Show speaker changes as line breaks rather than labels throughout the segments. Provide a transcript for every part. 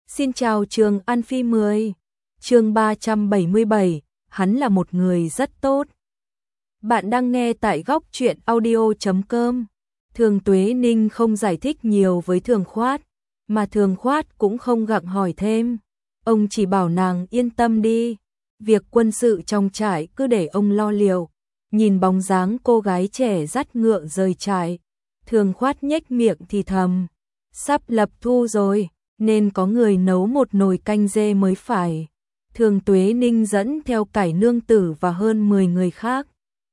Xin chào Trường An Phi 10. Chương 377, hắn là một người rất tốt. Bạn đang nghe tại góc truyện audio.com. Thường Tuế Ninh không giải thích nhiều với Thường Khoát, mà Thường Khoát cũng không gặng hỏi thêm. Ông chỉ bảo nàng yên tâm đi, việc quân sự trong trại cứ để ông lo liệu. Nhìn bóng dáng cô gái trẻ dắt ngựa rời trại, Thường Khoát nhếch miệng thì thầm, sắp lập thu rồi, nên có người nấu một nồi canh dê mới phải. Thường Tuế Ninh dẫn theo Cải Nương Tử và hơn 10 người khác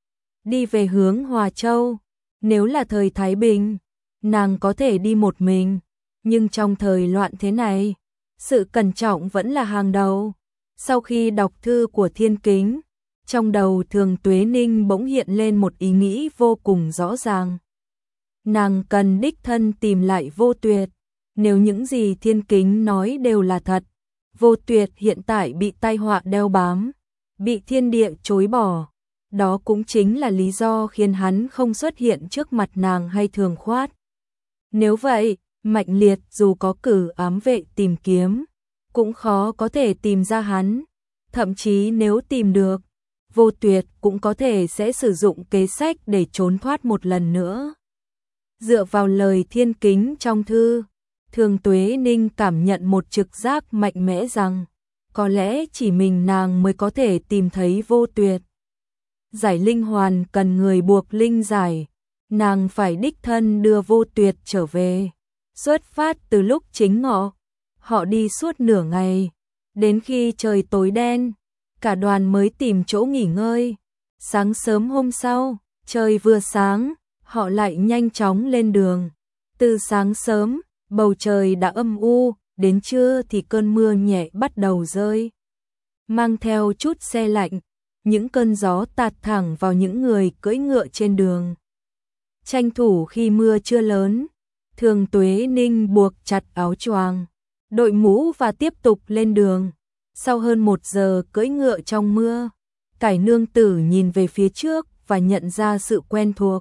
đi về hướng Hòa Châu. Nếu là thời Thái Bình, nàng có thể đi một mình, nhưng trong thời loạn thế này, sự cẩn trọng vẫn là hàng đầu. Sau khi đọc thư của Thiên Kính, trong đầu Thường Tuế Ninh bỗng hiện lên một ý nghĩ vô cùng rõ ràng. Nàng cần đích thân tìm lại Vô Tuyệt. Nếu những gì Thiên Kính nói đều là thật, Vô Tuyệt hiện tại bị tai họa đeo bám, bị thiên địa chối bỏ. Đó cũng chính là lý do khiến hắn không xuất hiện trước mặt nàng hay Thường Khoát. Nếu vậy, Mạnh Liệt dù có cử ám vệ tìm kiếm, cũng khó có thể tìm ra hắn. Thậm chí nếu tìm được, Vô Tuyệt cũng có thể sẽ sử dụng kế sách để trốn thoát một lần nữa. Dựa vào lời Thiên Kính trong thư, Thường Tuế Ninh cảm nhận một trực giác mạnh mẽ rằng có lẽ chỉ mình nàng mới có thể tìm thấy Vô Tuyệt. Giải linh hoàn cần người buộc linh giải, nàng phải đích thân đưa Vô Tuyệt trở về. Xuất phát từ lúc chính ngọ, họ đi suốt nửa ngày, đến khi trời tối đen, cả đoàn mới tìm chỗ nghỉ ngơi. Sáng sớm hôm sau, trời vừa sáng, họ lại nhanh chóng lên đường. Từ sáng sớm, bầu trời đã âm u, đến trưa thì cơn mưa nhẹ bắt đầu rơi, mang theo chút se lạnh. Những cơn gió tạt thẳng vào những người cưỡi ngựa trên đường. Tranh thủ khi mưa chưa lớn, Thường Tuế Ninh buộc chặt áo choàng, đội mũ và tiếp tục lên đường. Sau hơn 1 giờ cưỡi ngựa trong mưa, Cải Nương Tử nhìn về phía trước và nhận ra sự quen thuộc.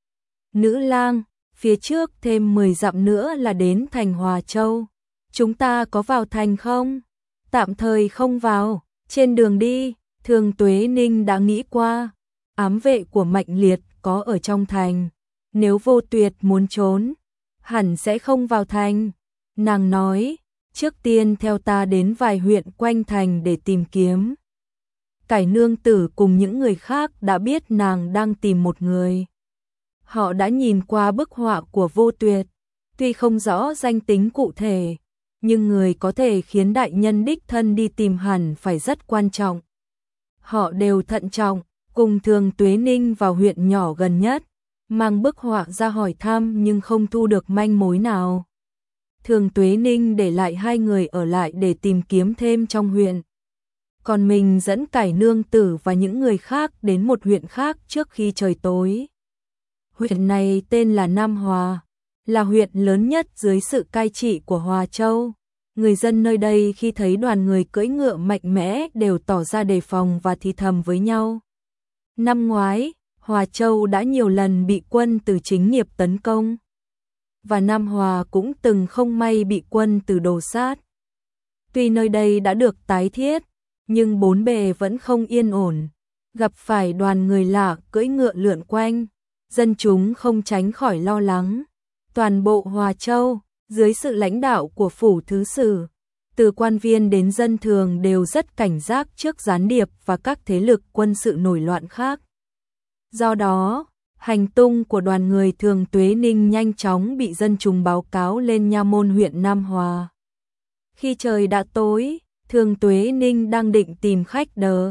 Nữ lang, phía trước thêm 10 dặm nữa là đến thành Hòa Châu. Chúng ta có vào thành không? Tạm thời không vào, trên đường đi. Thường Tuế Ninh đã nghĩ qua, ám vệ của Mạnh Liệt có ở trong thành, nếu Vô Tuyệt muốn trốn, hẳn sẽ không vào thành. Nàng nói, trước tiên theo ta đến vài huyện quanh thành để tìm kiếm. Cải Nương Tử cùng những người khác đã biết nàng đang tìm một người. Họ đã nhìn qua bức họa của Vô Tuyệt, tuy không rõ danh tính cụ thể, nhưng người có thể khiến đại nhân đích thân đi tìm hẳn phải rất quan trọng. Họ đều thận trọng, cùng Thường Tuế Ninh vào huyện nhỏ gần nhất, mang bức họa ra hỏi thăm nhưng không thu được manh mối nào. Thường Tuế Ninh để lại 2 người ở lại để tìm kiếm thêm trong huyện. Còn mình dẫn Cải Nương Tử và những người khác đến một huyện khác trước khi trời tối. Huyện này tên là Nam Hòa, là huyện lớn nhất dưới sự cai trị của Hòa Châu. Người dân nơi đây khi thấy đoàn người cưỡi ngựa mạnh mẽ đều tỏ ra đề phòng và thì thầm với nhau. Năm ngoái, Hòa Châu đã nhiều lần bị quân từ chính nghiệp tấn công. Và Nam Hòa cũng từng không may bị quân từ đổ sát. Tuy nơi đây đã được tái thiết, nhưng bốn bề vẫn không yên ổn. Gặp phải đoàn người lạ cưỡi ngựa lượn quanh, dân chúng không tránh khỏi lo lắng. Toàn bộ Hòa Châu, dưới sự lãnh đạo của phủ thứ sử, từ quan viên đến dân thường đều rất cảnh giác trước gián điệp và các thế lực quân sự nổi loạn khác. Do đó, hành tung của đoàn người Thường Tuế Ninh nhanh chóng bị dân chúng báo cáo lên nha môn huyện Nam Hòa. Khi trời đã tối, Thường Tuế Ninh đang định tìm khách đờ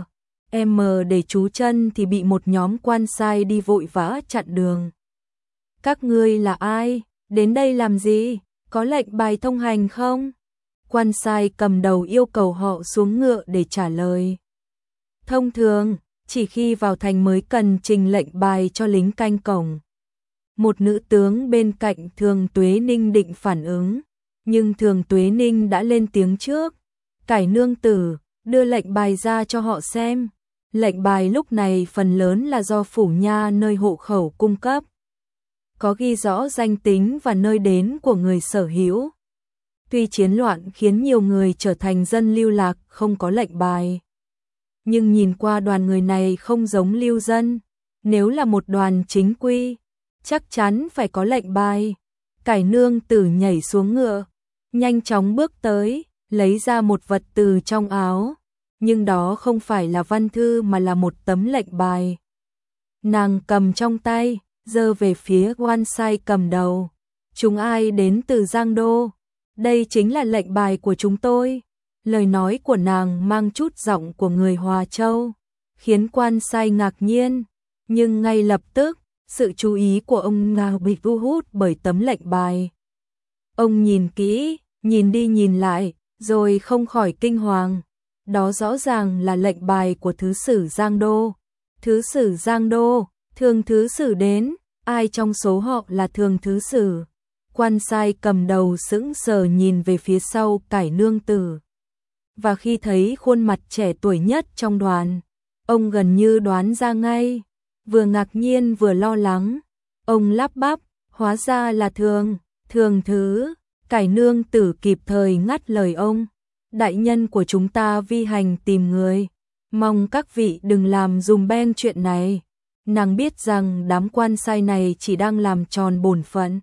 để trú chân thì bị một nhóm quan sai đi vội vã chặn đường. Các ngươi là ai? Đến đây làm gì? Có lệnh bài thông hành không? Quan sai cầm đầu yêu cầu họ xuống ngựa để trả lời. Thông thường, chỉ khi vào thành mới cần trình lệnh bài cho lính canh cổng. Một nữ tướng bên cạnh Thường Tuế Ninh định phản ứng, nhưng Thường Tuế Ninh đã lên tiếng trước. Cải Nương Tử, đưa lệnh bài ra cho họ xem. Lệnh bài lúc này phần lớn là do phủ nha nơi hộ khẩu cung cấp, có ghi rõ danh tính và nơi đến của người sở hữu. Tuy chiến loạn khiến nhiều người trở thành dân lưu lạc không có lệnh bài, nhưng nhìn qua đoàn người này không giống lưu dân, nếu là một đoàn chính quy, chắc chắn phải có lệnh bài. Cải nương tử nhảy xuống ngựa, nhanh chóng bước tới, lấy ra một vật từ trong áo, nhưng đó không phải là văn thư mà là một tấm lệnh bài. Nàng cầm trong tay, giơ về phía quan sai cầm đầu. Chúng ai đến từ Giang Đô? Đây chính là lệnh bài của chúng tôi. Lời nói của nàng mang chút giọng của người Hòa Châu, khiến quan sai ngạc nhiên, nhưng ngay lập tức, sự chú ý của ông Ngao bị thu hút bởi tấm lệnh bài. Ông nhìn kỹ, nhìn đi nhìn lại, rồi không khỏi kinh hoàng. Đó rõ ràng là lệnh bài của thứ sử Giang Đô. Thứ sử Giang Đô, thường thứ sử đến, ai trong số họ là thường thứ sử? Quan sai cầm đầu sững sờ nhìn về phía sau cải nương tử. Và khi thấy khuôn mặt trẻ tuổi nhất trong đoàn, ông gần như đoán ra ngay, vừa ngạc nhiên vừa lo lắng. Ông lắp bắp, hóa ra là thường thứ. Cải nương tử kịp thời ngắt lời ông. Đại nhân của chúng ta vi hành tìm người, mong các vị đừng làm dùm beng chuyện này. Nàng biết rằng đám quan sai này chỉ đang làm tròn bổn phận,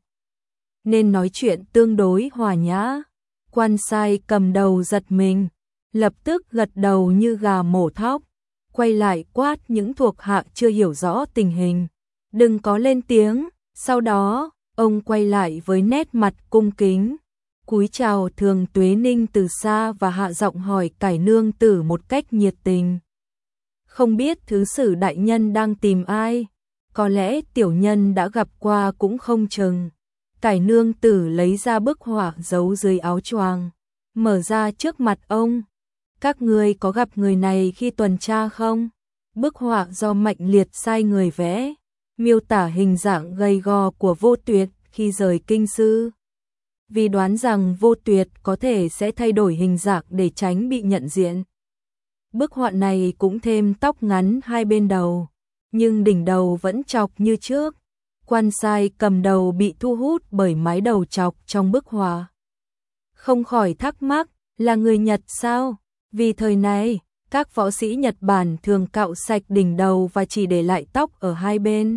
nên nói chuyện tương đối hòa nhã. Quan sai cầm đầu giật mình, lập tức gật đầu như gà mổ thóc, quay lại quát những thuộc hạ chưa hiểu rõ tình hình, đừng có lên tiếng. Sau đó, ông quay lại với nét mặt cung kính, cúi chào Thường Tuế Ninh từ xa và hạ giọng hỏi cải nương tử một cách nhiệt tình. Không biết thứ sử đại nhân đang tìm ai? Có lẽ tiểu nhân đã gặp qua cũng không chừng. Cải nương tử lấy ra bức họa giấu dưới áo choàng, mở ra trước mặt ông. Các ngươi có gặp người này khi tuần tra không? Bức họa do Mạnh Liệt sai người vẽ, miêu tả hình dạng gầy gò của Vô Tuyệt khi rời kinh sư. Vì đoán rằng Vô Tuyệt có thể sẽ thay đổi hình dạng để tránh bị nhận diện. Bức họa này cũng thêm tóc ngắn hai bên đầu, nhưng đỉnh đầu vẫn chọc như trước. Quan sai cầm đầu bị thu hút bởi mái đầu chọc trong bức họa, không khỏi thắc mắc, là người Nhật sao? Vì thời này, các võ sĩ Nhật Bản thường cạo sạch đỉnh đầu và chỉ để lại tóc ở hai bên.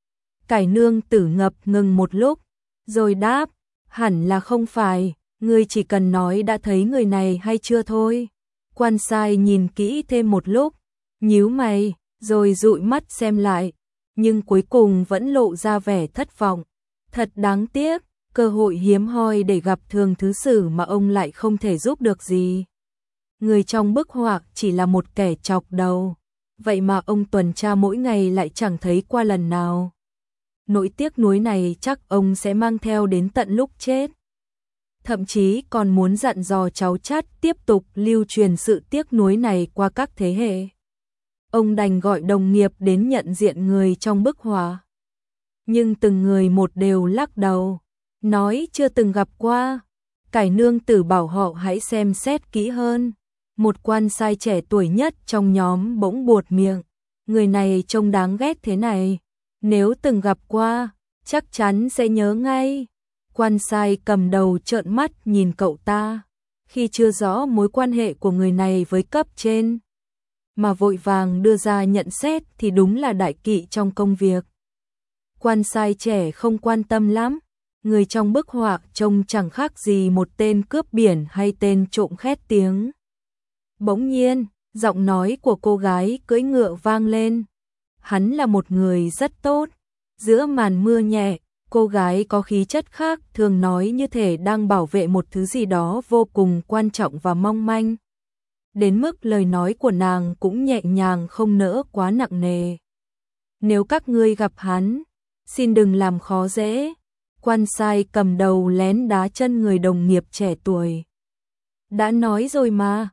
Cải nương tử ngập ngừng một lúc, rồi đáp, hẳn là không phải, ngươi chỉ cần nói đã thấy người này hay chưa thôi. Quan sai nhìn kỹ thêm một lúc, nhíu mày, rồi dụi mắt xem lại, nhưng cuối cùng vẫn lộ ra vẻ thất vọng. Thật đáng tiếc, cơ hội hiếm hoi để gặp thường thứ sử mà ông lại không thể giúp được gì. Người trong bức họa chỉ là một kẻ chọc đầu, vậy mà ông tuần tra mỗi ngày lại chẳng thấy qua lần nào. Nỗi tiếc nuối này chắc ông sẽ mang theo đến tận lúc chết. Thậm chí còn muốn dặn dò cháu chắt tiếp tục lưu truyền sự tiếc nuối này qua các thế hệ. Ông đành gọi đồng nghiệp đến nhận diện người trong bức họa. Nhưng từng người một đều lắc đầu, nói chưa từng gặp qua. Cải nương tử bảo họ hãy xem xét kỹ hơn. Một quan sai trẻ tuổi nhất trong nhóm bỗng buột miệng, người này trông đáng ghét thế này, nếu từng gặp qua, chắc chắn sẽ nhớ ngay. Quan sai cầm đầu trợn mắt nhìn cậu ta, khi chưa rõ mối quan hệ của người này với cấp trên, mà vội vàng đưa ra nhận xét thì đúng là đại kỵ trong công việc. Quan sai trẻ không quan tâm lắm, người trong bức họa trông chẳng khác gì một tên cướp biển hay tên trộm khét tiếng. Bỗng nhiên, giọng nói của cô gái cưỡi ngựa vang lên. Hắn là một người rất tốt. Giữa màn mưa nhẹ, cô gái có khí chất khác thường nói như thể đang bảo vệ một thứ gì đó vô cùng quan trọng và mong manh. Đến mức lời nói của nàng cũng nhẹ nhàng không nỡ quá nặng nề. Nếu các ngươi gặp hắn, xin đừng làm khó dễ. Quan sai cầm đầu lén đá chân người đồng nghiệp trẻ tuổi. Đã nói rồi mà,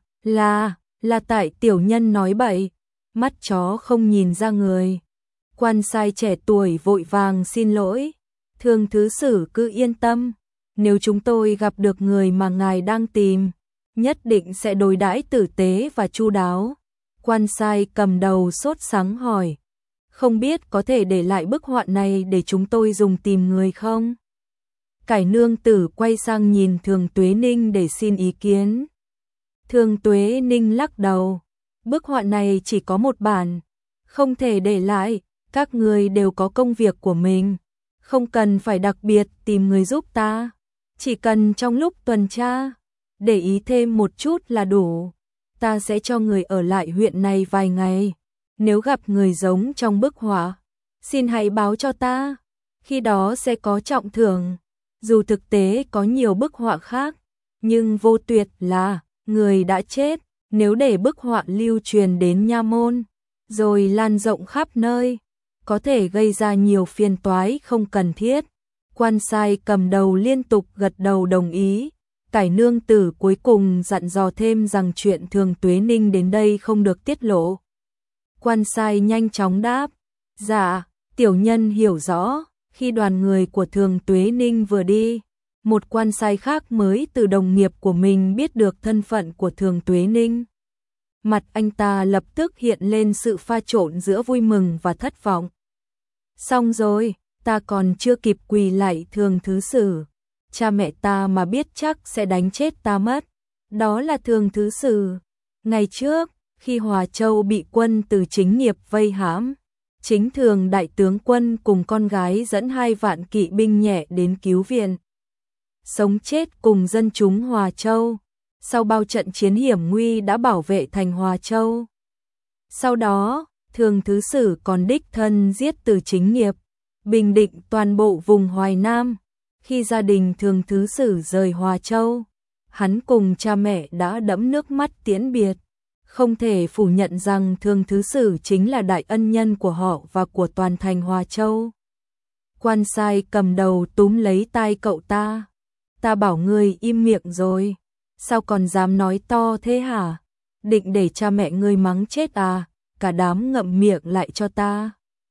là tại tiểu nhân nói bậy, mắt chó không nhìn ra người. Quan sai trẻ tuổi vội vàng xin lỗi, thường thứ sử cứ yên tâm, nếu chúng tôi gặp được người mà ngài đang tìm, nhất định sẽ đối đãi tử tế và chu đáo. Quan sai cầm đầu sốt sắng hỏi, không biết có thể để lại bức họa này để chúng tôi dùng tìm người không? Cải nương tử quay sang nhìn Thường Tuế Ninh để xin ý kiến. Thường Tuế Ninh lắc đầu, bức họa này chỉ có một bản, không thể để lại, các người đều có công việc của mình, không cần phải đặc biệt tìm người giúp ta, chỉ cần trong lúc tuần tra, để ý thêm một chút là đủ. Ta sẽ cho người ở lại huyện này vài ngày, nếu gặp người giống trong bức họa, xin hãy báo cho ta, khi đó sẽ có trọng thưởng. Dù thực tế có nhiều bức họa khác, nhưng Vô Tuyệt là người đã chết, nếu để bức họa lưu truyền đến nha môn, rồi lan rộng khắp nơi, có thể gây ra nhiều phiền toái không cần thiết. Quan sai cầm đầu liên tục gật đầu đồng ý. Cải nương tử cuối cùng dặn dò thêm rằng chuyện Thường Tuế Ninh đến đây không được tiết lộ. Quan sai nhanh chóng đáp, dạ, tiểu nhân hiểu rõ. Khi đoàn người của Thường Tuế Ninh vừa đi, một quan sai khác mới từ đồng nghiệp của mình biết được thân phận của Thường Tuế Ninh. Mặt anh ta lập tức hiện lên sự pha trộn giữa vui mừng và thất vọng. Xong rồi, ta còn chưa kịp quỳ lạy Thường thứ sử. Cha mẹ ta mà biết chắc sẽ đánh chết ta mất. Đó là Thường thứ sử. Ngày trước, khi Hòa Châu bị quân từ Chính Nghiệp vây hãm, Chính Thường đại tướng quân cùng con gái dẫn 2 vạn kỵ binh nhẹ đến cứu viện. Sống chết cùng dân chúng Hòa Châu, sau bao trận chiến hiểm nguy đã bảo vệ thành Hòa Châu. Sau đó, Thường thứ sử còn đích thân giết từ Chính Nghiệp, bình định toàn bộ vùng Hoài Nam. Khi gia đình Thường thứ sử rời Hòa Châu, hắn cùng cha mẹ đã đẫm nước mắt tiễn biệt. Không thể phủ nhận rằng Thường thứ sử chính là đại ân nhân của họ và của toàn thành Hòa Châu. Quan sai cầm đầu túm lấy tai cậu ta. Ta bảo ngươi im miệng rồi, sao còn dám nói to thế hả? Định để cha mẹ ngươi mắng chết à? Cả đám ngậm miệng lại cho ta.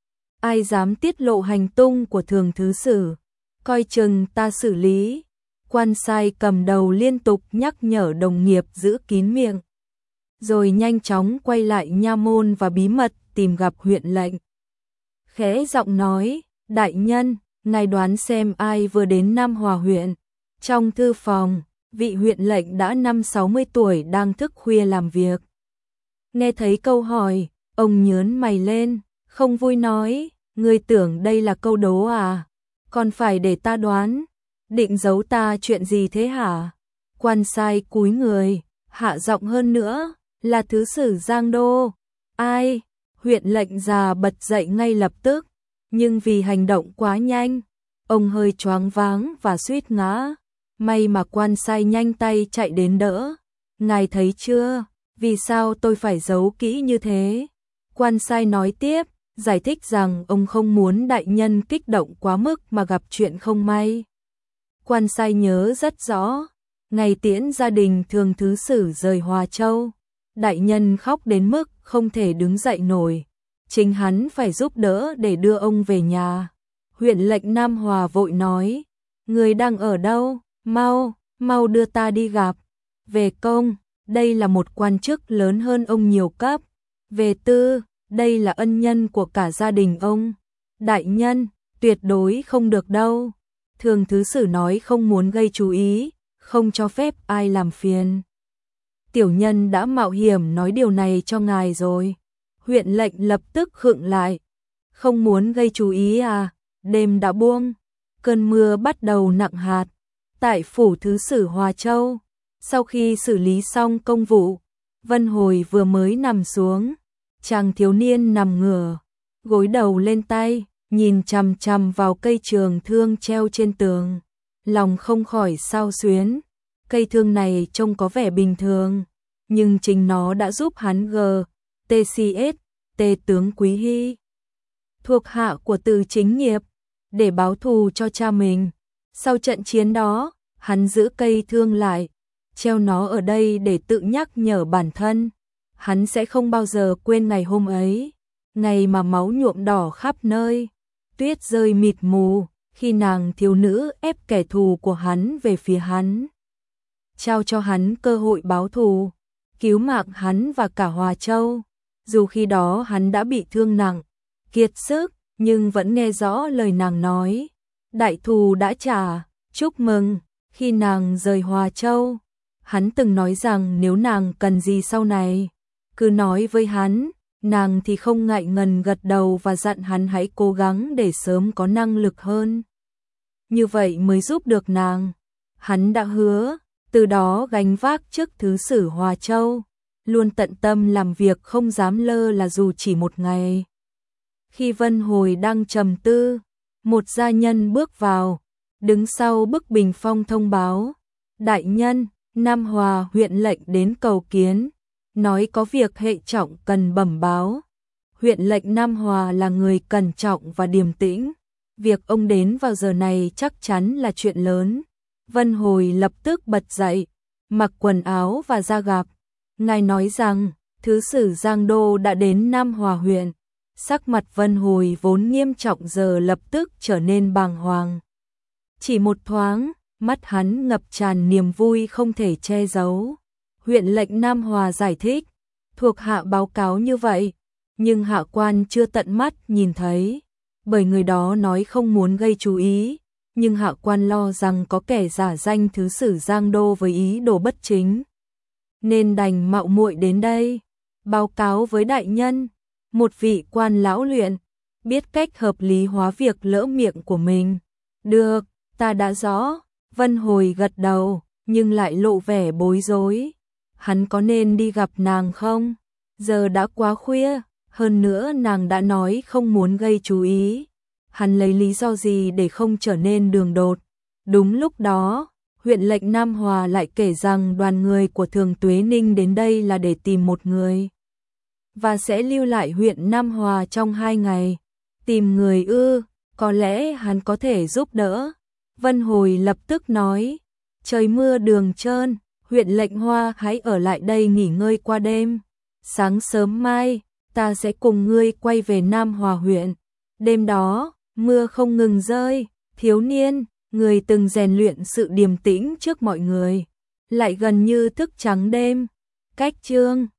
Ai dám tiết lộ hành tung của Thường thứ sử, coi chừng ta xử lý. Quan sai cầm đầu liên tục nhắc nhở đồng nghiệp giữ kín miệng, rồi nhanh chóng quay lại nha môn và bí mật tìm gặp huyện lệnh. Khẽ giọng nói, đại nhân, ngài đoán xem ai vừa đến Nam Hòa huyện. Trong thư phòng, vị huyện lệnh đã 50-60 tuổi đang thức khuya làm việc. Nghe thấy câu hỏi, ông nhớn mày lên, không vui nói, ngươi tưởng đây là câu đố à? Còn phải để ta đoán, định giấu ta chuyện gì thế hả? Quan sai cúi người, hạ giọng hơn nữa, là thứ sử Giang Đô. Ai? Huyện lệnh già bật dậy ngay lập tức, nhưng vì hành động quá nhanh, ông hơi choáng váng và suýt ngã. May mà quan sai nhanh tay chạy đến đỡ. Ngài thấy chưa, vì sao tôi phải giấu kỹ như thế? Quan sai nói tiếp, giải thích rằng ông không muốn đại nhân kích động quá mức mà gặp chuyện không may. Quan sai nhớ rất rõ, ngày tiễn gia đình Thường thứ sử rời Hòa Châu, đại nhân khóc đến mức không thể đứng dậy nổi. Chính hắn phải giúp đỡ để đưa ông về nhà. Huyện lệnh Nam Hòa vội nói, người đang ở đâu? Mau đưa ta đi gặp. Về công, đây là một quan chức lớn hơn ông nhiều cấp. Về tư, đây là ân nhân của cả gia đình ông. Đại nhân, tuyệt đối không được đâu. Thường thứ sử nói không muốn gây chú ý, không cho phép ai làm phiền. Tiểu nhân đã mạo hiểm nói điều này cho ngài rồi. Huyện lệnh lập tức khựng lại. Không muốn gây chú ý à? Đêm đã buông, cơn mưa bắt đầu nặng hạt. Tại phủ thứ sử Hòa Châu, sau khi xử lý xong công vụ, Vân Hồi vừa mới nằm xuống. Chàng thiếu niên nằm ngửa, gối đầu lên tay, nhìn chằm chằm vào cây trường thương treo trên tường. Lòng không khỏi xao xuyến. Cây thương này trông có vẻ bình thường, nhưng chính nó đã giúp hắn GTCS, Tề tướng Quý Hy, thuộc hạ của Từ Chính Nghiệp, để báo thù cho cha mình. Sau trận chiến đó, hắn giữ cây thương lại, treo nó ở đây để tự nhắc nhở bản thân. Hắn sẽ không bao giờ quên ngày hôm ấy, ngày mà máu nhuộm đỏ khắp nơi, tuyết rơi mịt mù, khi nàng thiếu nữ ép kẻ thù của hắn về phía hắn. Trao cho hắn cơ hội báo thù, cứu mạng hắn và cả Hòa Châu. Dù khi đó hắn đã bị thương nặng, kiệt sức, nhưng vẫn nghe rõ lời nàng nói. Đại thù đã trả, chúc mừng. Khi nàng rời Hòa Châu, hắn từng nói rằng nếu nàng cần gì sau này, cứ nói với hắn, nàng thì không ngại ngần gật đầu và dặn hắn hãy cố gắng để sớm có năng lực hơn. Như vậy mới giúp được nàng. Hắn đã hứa, từ đó gánh vác chức thứ sử Hòa Châu, luôn tận tâm làm việc không dám lơ là dù chỉ một ngày. Khi Vân Hồi đang trầm tư, một gia nhân bước vào, đứng sau bức bình phong thông báo, đại nhân, Nam Hòa huyện lệnh đến cầu kiến, nói có việc hệ trọng cần bẩm báo. Huyện lệnh Nam Hòa là người cẩn trọng và điềm tĩnh, việc ông đến vào giờ này chắc chắn là chuyện lớn. Vân Hồi lập tức bật dậy, mặc quần áo và ra gặp. Ngài nói rằng, thứ sử Giang Đô đã đến Nam Hòa huyện. Sắc mặt Vân Hồi vốn nghiêm trọng giờ lập tức trở nên bàng hoàng. Chỉ một thoáng, mắt hắn ngập tràn niềm vui không thể che giấu. Huyện lệnh Nam Hòa giải thích, thuộc hạ báo cáo như vậy, nhưng hạ quan chưa tận mắt nhìn thấy, bởi người đó nói không muốn gây chú ý, nhưng hạ quan lo rằng có kẻ giả danh thứ sử Giang Đô với ý đồ bất chính, nên đành mạo muội đến đây, báo cáo với đại nhân. Một vị quan lão luyện, biết cách hợp lý hóa việc lỡ miệng của mình. Được, ta đã rõ. Vân Hồi gật đầu, nhưng lại lộ vẻ bối rối. Hắn có nên đi gặp nàng không? Giờ đã quá khuya, hơn nữa nàng đã nói không muốn gây chú ý. Hắn lấy lý do gì để không trở nên đường đột? Đúng lúc đó, huyện lệnh Nam Hòa lại kể rằng đoàn người của Thường Tuế Ninh đến đây là để tìm một người, và sẽ lưu lại huyện Nam Hòa trong 2 ngày. Tìm người ư, có lẽ hắn có thể giúp đỡ. Vân Hồi lập tức nói, trời mưa đường trơn, huyện lệnh Hoa hãy ở lại đây nghỉ ngơi qua đêm. Sáng sớm mai, ta sẽ cùng ngươi quay về Nam Hòa huyện. Đêm đó, mưa không ngừng rơi, thiếu niên, người từng rèn luyện sự điềm tĩnh trước mọi người, lại gần như thức trắng đêm. Cách chương